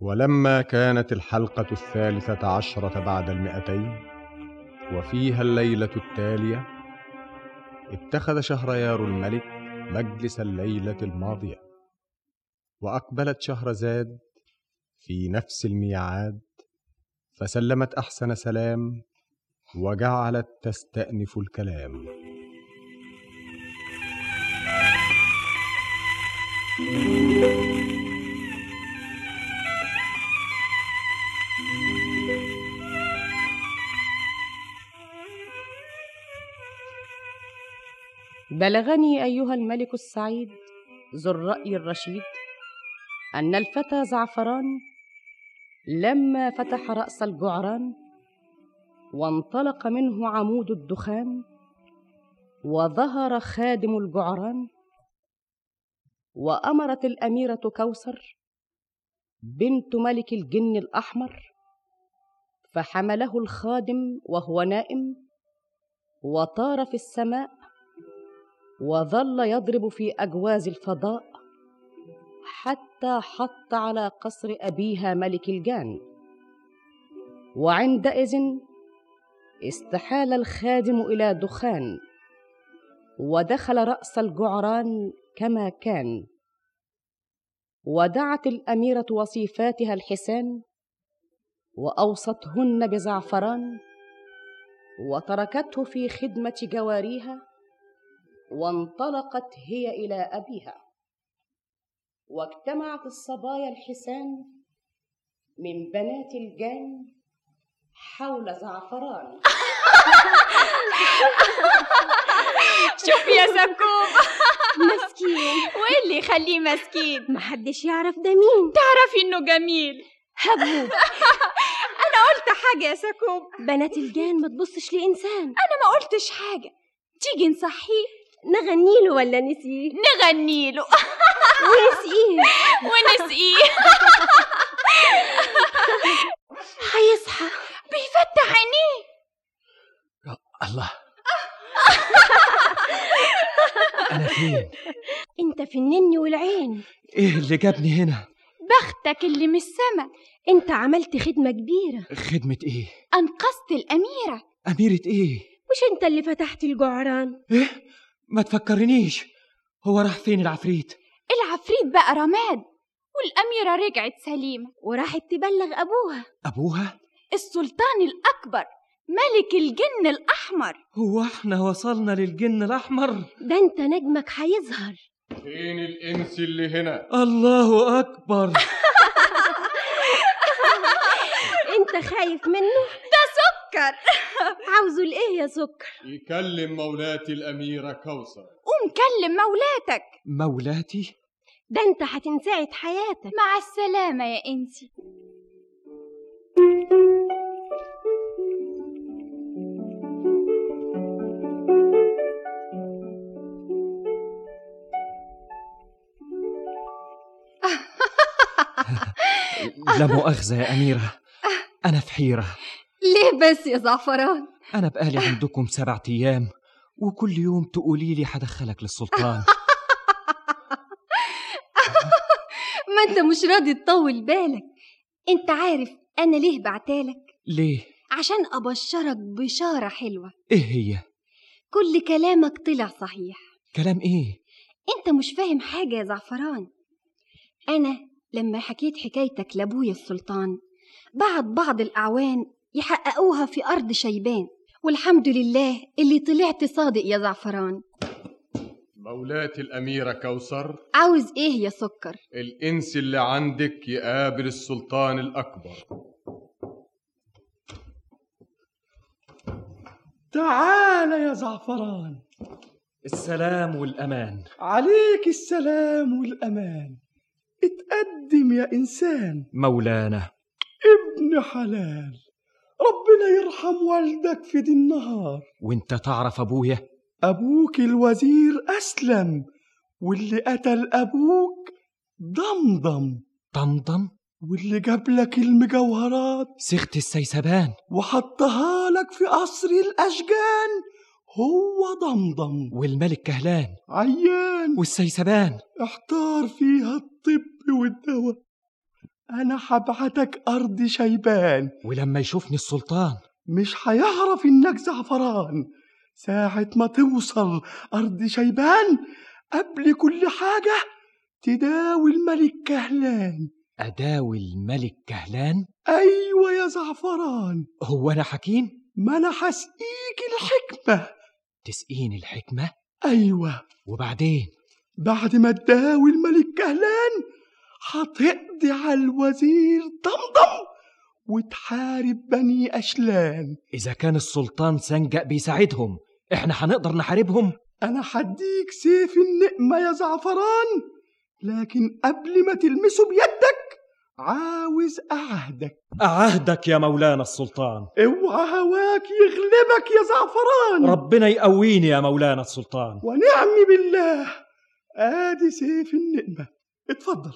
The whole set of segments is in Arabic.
ولما كانت الحلقة 13 بعد 200 وفيها الليلة التالية، اتخذ شهريار الملك مجلس الليلة الماضية، وأقبلت شهرزاد في نفس الميعاد، فسلمت أحسن سلام وجعلت تستأنف الكلام. بلغني أيها الملك السعيد ذو الرأي الرشيد أن الفتى زعفران لما فتح رأس الجعران وانطلق منه عمود الدخان، وظهر خادم الجعران، وأمرت الأميرة كوثر بنت ملك الجن الأحمر، فحمله الخادم وهو نائم وطار في السماء، وظل يضرب في أجواز الفضاء حتى حط على قصر أبيها ملك الجان. وعندئذ استحال الخادم إلى دخان، ودخل رأس الجعران كما كان، ودعت الأميرة وصيفاتها الحسان وأوصتهن بزعفران، وتركته في خدمة جواريها، وانطلقت هي إلى أبيها. واجتمعت الصبايا الحسان من بنات الجان حول زعفران. شوف يا سكوب، مسكين. وايه اللي يخليه مسكين؟ محدش يعرف ده مين. تعرفي انه جميل. هبوب. انا قلت حاجة يا سكوب؟ بنات الجان ما تبصش لإنسان. انا ما قلتش حاجة. تيجي نصحيه؟ نغنيله ولا نسيه؟ نغنيله ونسقيه. ونسقيه. هيصحى بيفتح عينيه. الله، أنا فين؟ انت في النني والعين. إيه اللي جابني هنا؟ بختك اللي من السما. انت عملت خدمة كبيرة. خدمة إيه؟ أنقذت الأميرة. أميرة إيه؟ مش انت اللي فتحت الجعران؟ إيه؟ ما تفكرنيش. هو راح فين العفريت؟ العفريت بقى رماد، والأميرة رجعت سليمة وراحت تبلغ أبوها. أبوها؟ السلطان الأكبر ملك الجن الأحمر. هو احنا وصلنا للجن الأحمر؟ ده انت نجمك هيظهر. فين الإنس اللي هنا؟ الله أكبر. انت خايف منه؟ ده سكر. عاوزه لإيه يا سكر؟ يكلم مولاتي الأميرة كوثر. قوم كلم مولاتك. مولاتي؟ ده انت هتنسعد حياتك. مع السلامة يا انسي. لا مؤاخذة يا أميرة، أنا في حيرة. ليه بس يا زعفران؟ أنا بقالي عندكم 7 أيام، وكل يوم تقولي لي هدخلك للسلطان. ما انت مش راضي تطول بالك. انت عارف انا ليه بعتالك؟ ليه؟ عشان ابشرك بشارة حلوة. إيه هي؟ كل كلامك طلع صحيح. كلام إيه؟ انت مش فاهم حاجة يا زعفران. انا لما حكيت حكايتك لابويا السلطان، بعت بعض الأعوان يحققوها في أرض شيبان، والحمد لله اللي طلعت صادق يا زعفران. مولاتي الأميرة كوثر، عاوز إيه يا سكر؟ الإنس اللي عندك يقابل السلطان الأكبر. تعال يا زعفران. السلام والأمان. عليك السلام والأمان. اتقدم يا إنسان. مولانا. ابن حلال، ربنا يرحم والدك في دي النهار. وانت تعرف أبويا؟ أبوك الوزير أسلم، واللي قتل أبوك ضمضم. ضمضم؟ واللي جاب لك المجوهرات سخت السيسبان وحطها لك في قصر الأشجان هو ضمضم. والملك كهلان عيان، والسيسبان احتار فيها الطب والدواء، أنا هبعتك أرض شيبان. ولما يشوفني السلطان مش هيعرف إنك زعفران. ساعة ما توصل أرض شيبان قبل كل حاجة تداوي الملك كهلان. أداوي الملك كهلان؟ أيوة يا زعفران. هو أنا حكيم؟ ما أنا هسقيك الحكمة. تسقيني الحكمة؟ أيوة. وبعدين؟ بعد ما تداوي الملك كهلان هتقضي على الوزير ضمضم وتحارب بني أشلان. إذا كان السلطان سنجأ بيساعدهم إحنا هنقدر نحاربهم؟ أنا هديك سيف النقمة يا زعفران، لكن قبل ما تلمسه بيدك عاوز أعهدك. أعهدك يا مولانا السلطان. اوعى هواك يغلبك يا زعفران. ربنا يقويني يا مولانا السلطان. ونعم بالله. آدي سيف النقمة، اتفضل.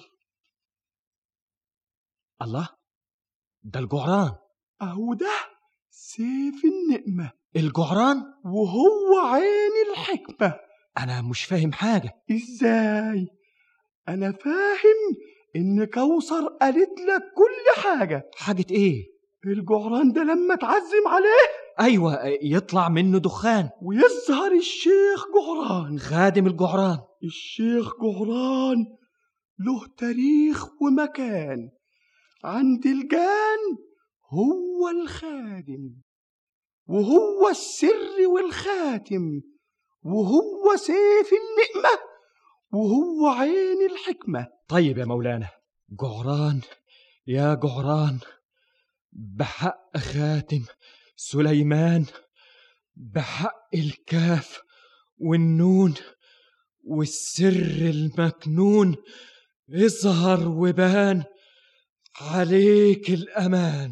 الله، ده الجعران. أهو ده سيف النقمة. الجعران؟ وهو عين الحكمة. أنا مش فاهم حاجة. إزاي؟ أنا فاهم إن كوثر قالت لك كل حاجة. حاجة إيه؟ الجعران ده لما تعزم عليه أيوة، يطلع منه دخان ويظهر الشيخ جعران. خادم الجعران. الشيخ جعران له تاريخ ومكان. عند الجان هو الخادم، وهو السر والخاتم، وهو سيف النقمة، وهو عين الحكمة. طيب يا مولانا، جعران يا جعران، بحق خاتم سليمان، بحق الكاف والنون والسر المكنون، اظهر وبان عليك الأمان.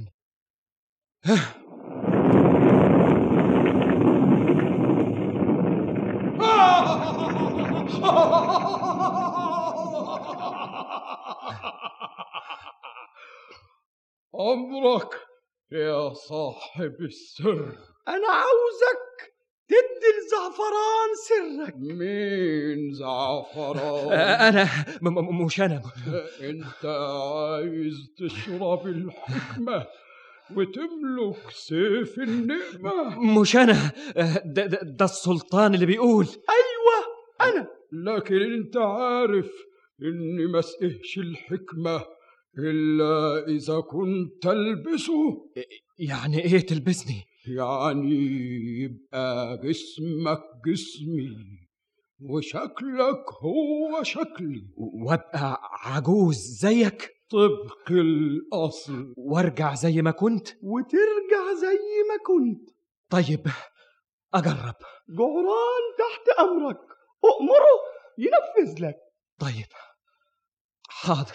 أمرك يا صاحب السر. أنا عاوزك تدي لزعفران سرك. مين زعفران؟ أنا مش أنا. أنت عايز تشرب الحكمة وتملك سيف النعمة؟ مش أنا، ده السلطان اللي بيقول. أيوة أنا. لكن أنت عارف إني ما اسقهش الحكمة إلا إذا كنت تلبسه. يعني إيه تلبسني؟ يعني يبقى جسمك جسمي وشكلك هو شكلي، وابقى عجوز زيك طبق الأصل، وارجع زي ما كنت. وترجع زي ما كنت. طيب أجرب. جعران تحت أمرك، أؤمره ينفذ لك. طيب حاضر.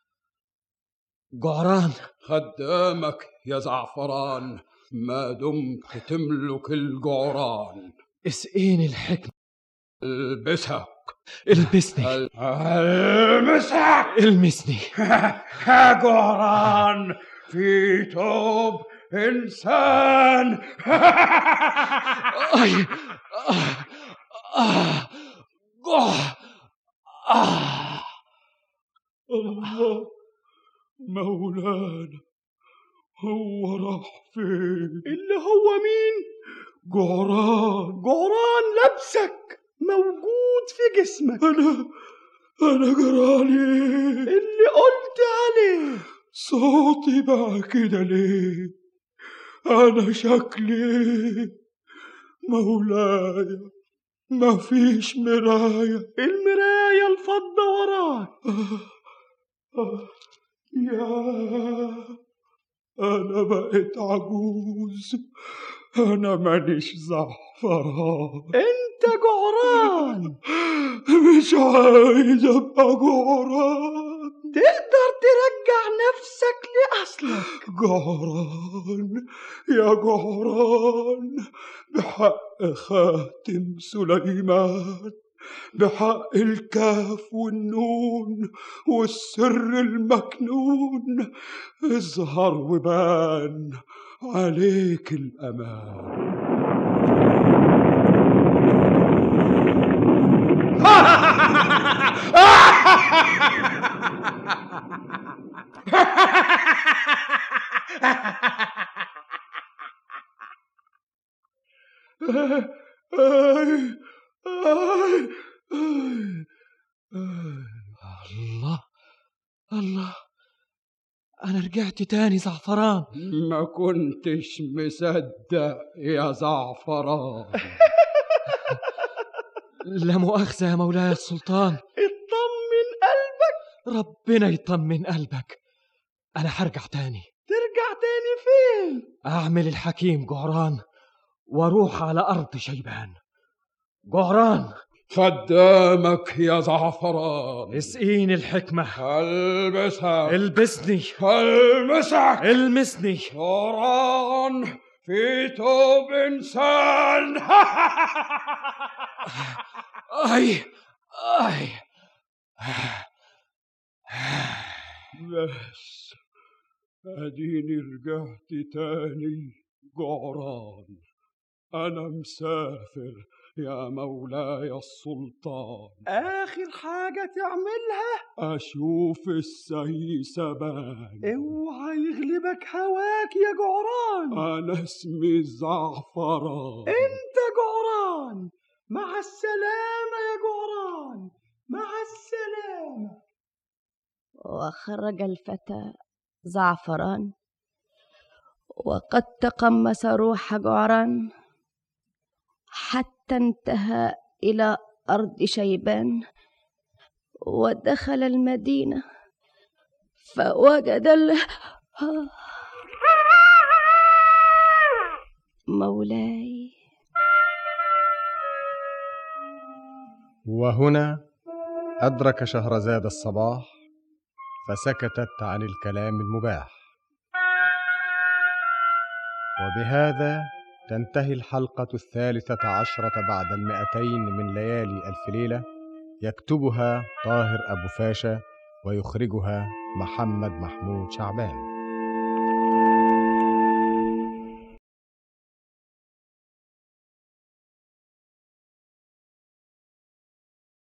جعران خدامك يا زعفران ما دمت تملك الجعران. اسقيني الحكمة. البسك. البسني. المسك. المسني. يا جعران في توب إنسان. أي الله مولانا، هو راح فين؟ اللي هو مين؟ جعران. جعران لبسك موجود في جسمك. أنا جرالي اللي قلت عليه. صوتي بقى كده ليه؟ أنا شكلي مولاي ما فيش مراية. المراية الفضة وراك. يا أنا بقيت عجوز، أنا مانيش زعفران. أنت جعران. مش عايز أبقى جعران. تقدر ترجع نفسك لأصلك. جعران يا جعران، بحق خاتم سليمان، بحق الكاف والنون والسر المكنون، اظهر وبان عليك الأمان. الله الله، أنا رجعت تاني زعفران. ما كنتش مصدق يا زعفران. لا مؤاخذة يا مولاي السلطان. اطمن قلبك. ربنا يطمن قلبك. أنا هرجع تاني. ترجع تاني فين؟ أعمل الحكيم جعران وأروح على أرض شيبان. جعران، خدامك يا زعفران. اسقيني الحكمة. البسها. البسني. المسك. المسني. جعران في توب إنسان. أي أي. بس أديني رجعت تاني جعران. أنا مسافر يا مولاي السلطان. آخر حاجة تعملها أشوف السيسبان. اوعى يغلبك هواك يا جعران. أنا اسمي زعفران. أنت جعران. مع السلامة يا جعران، مع السلامة. وخرج الفتى زعفران وقد تقمص روح جعران حتى انتهى إلى أرض شيبان، ودخل المدينة فوجد مولاي. وهنا أدرك شهرزاد الصباح فسكتت عن الكلام المباح. وبهذا تنتهي الحلقة 13 بعد 200 من ليالي ألف ليلة، يكتبها طاهر أبو فاشا ويخرجها محمد محمود شعبان.